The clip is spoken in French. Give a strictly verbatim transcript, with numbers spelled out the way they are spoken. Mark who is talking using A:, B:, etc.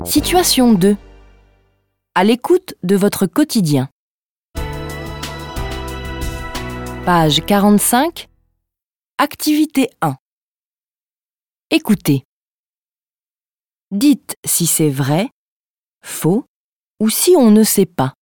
A: Situation deux. À l'écoute de votre quotidien. Page quarante-cinq. Activité un. Écoutez. Dites si c'est vrai, faux ou si on ne sait pas.